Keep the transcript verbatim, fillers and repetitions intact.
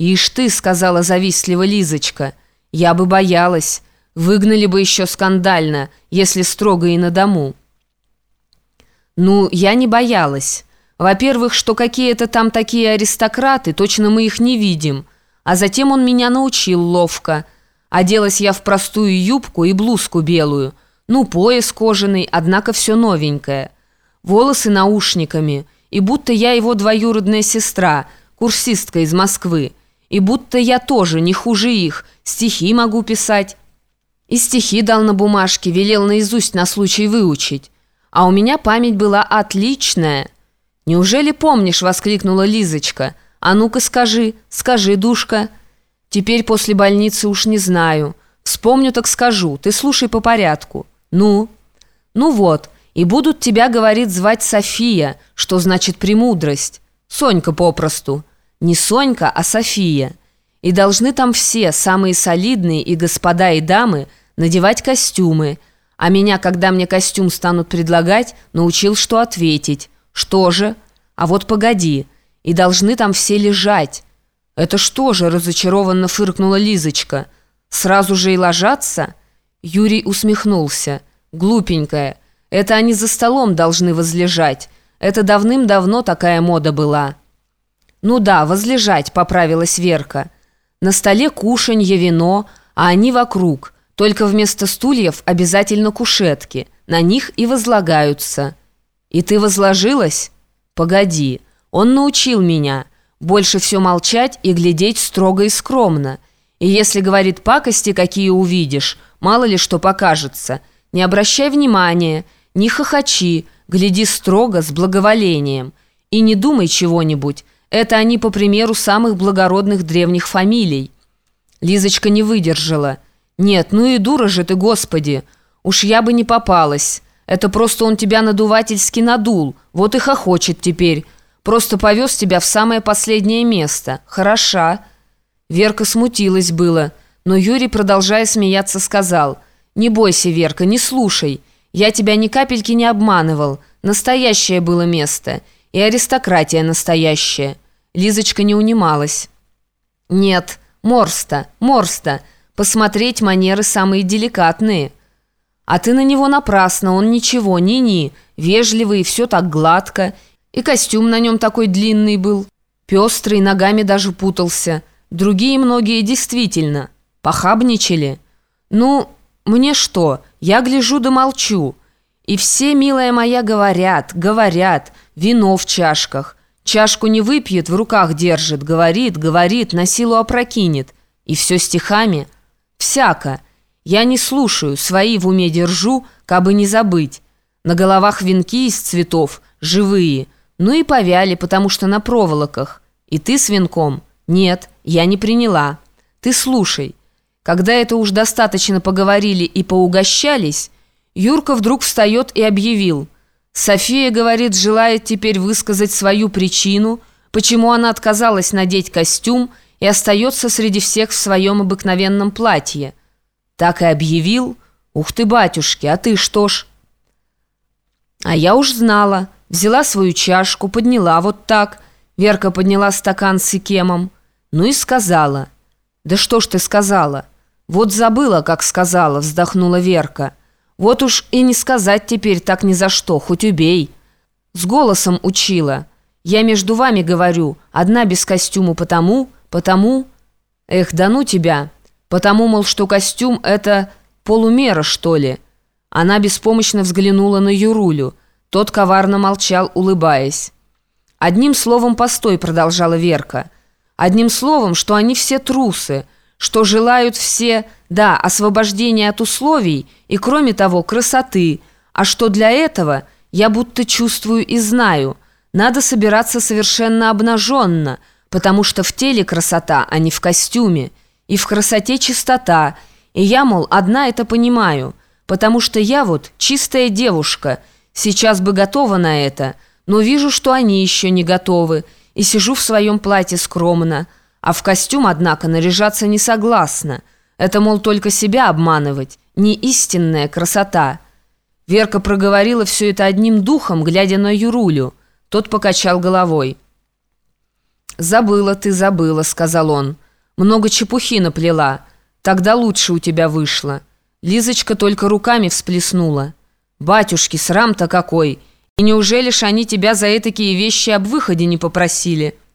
«Ишь ты», — сказала завистливо Лизочка, — «я бы боялась. Выгнали бы еще скандально, если строго и на дому». Ну, я не боялась. Во-первых, что какие-то там такие аристократы, точно мы их не видим. А затем он меня научил ловко. Оделась я в простую юбку и блузку белую. Ну, пояс кожаный, однако все новенькое. Волосы наушниками. И будто я его двоюродная сестра, курсистка из Москвы. И будто я тоже не хуже их, стихи могу писать. И стихи дал на бумажке, велел наизусть на случай выучить. А у меня память была отличная. «Неужели помнишь?» — воскликнула Лизочка. «А ну-ка скажи, скажи, душка». «Теперь после больницы уж не знаю. Вспомню, так скажу. Ты слушай по порядку». «Ну?» «Ну вот, и будут тебя, говорит, звать София, что значит премудрость. Сонька попросту. Не Сонька, а София. И должны там все, самые солидные и господа, и дамы, надевать костюмы. А меня, когда мне костюм станут предлагать, научил, что ответить. Что же? А вот погоди. И должны там все лежать». «Это что же?» – разочарованно фыркнула Лизочка. «Сразу же и ложатся?» Юрий усмехнулся. «Глупенькая. Это они за столом должны возлежать. Это давным-давно такая мода была». «Ну да, возлежать», – поправилась Верка. «На столе кушанье, вино, а они вокруг. Только вместо стульев обязательно кушетки. На них и возлагаются». «И ты возложилась?» «Погоди. Он научил меня. Больше все молчать и глядеть строго и скромно. И если, говорит, пакости какие увидишь, мало ли что покажется, не обращай внимания, не хохочи, гляди строго, с благоволением. И не думай чего-нибудь. Это они по примеру самых благородных древних фамилий». Лизочка не выдержала. «Нет, ну и дура же ты, Господи! Уж я бы не попалась. Это просто он тебя надувательски надул, вот и хохочет теперь. Просто повез тебя в самое последнее место. Хороша». Верка смутилась было, но Юрий, продолжая смеяться, сказал: «Не бойся, Верка, не слушай. Я тебя ни капельки не обманывал. Настоящее было место. И аристократия настоящая». Лизочка не унималась. «Нет, Морста, Морста. Посмотреть манеры самые деликатные». «А ты на него напрасно, он ничего, ни-ни, вежливый, все так гладко. И костюм на нем такой длинный был, пестрый, ногами даже путался. Другие многие действительно похабничали. Ну, мне что, я гляжу да молчу. И все, милая моя, говорят, говорят, вино в чашках. Чашку не выпьет, в руках держит, говорит, говорит, на силу опрокинет. И все стихами. Всяко. Я не слушаю, свои в уме держу, кабы не забыть. На головах венки из цветов, живые. Ну и повяли, потому что на проволоках. И ты с венком? Нет, я не приняла. Ты слушай. Когда это уж достаточно поговорили и поугощались, Юрка вдруг встает и объявил: «София, говорит, желает теперь высказать свою причину, почему она отказалась надеть костюм и остается среди всех в своем обыкновенном платье». Так и объявил. Ух ты, батюшки, а ты что ж? А я уж знала. Взяла свою чашку, подняла вот так. Верка подняла стакан с икемом. Ну и сказала. «Да что ж ты сказала?» «Вот забыла, как сказала», вздохнула Верка. «Вот уж и не сказать теперь так ни за что, хоть убей». С голосом учила. «Я между вами говорю, одна без костюма потому, потому...» «Эх, да ну тебя!» «Потому, мол, что костюм — это полумера, что ли?» Она беспомощно взглянула на Юрулю. Тот коварно молчал, улыбаясь. «Одним словом, постой», — продолжала Верка. «Одним словом, что они все трусы, что желают все, да, освобождения от условий и, кроме того, красоты, а что для этого, я будто чувствую и знаю, надо собираться совершенно обнаженно, потому что в теле красота, а не в костюме. И в красоте чистота, и я, мол, одна это понимаю, потому что я вот чистая девушка, сейчас бы готова на это, но вижу, что они еще не готовы, и сижу в своем платье скромно, а в костюм, однако, наряжаться не согласна. Это, мол, только себя обманывать, не истинная красота». Верка проговорила все это одним духом, глядя на Юрулю. Тот покачал головой. «Забыла ты, забыла», — сказал он. «Много чепухи наплела. Тогда лучше у тебя вышло». Лизочка только руками всплеснула. «Батюшки, срам-то какой! И неужели ж они тебя за этакие вещи об выходе не попросили?»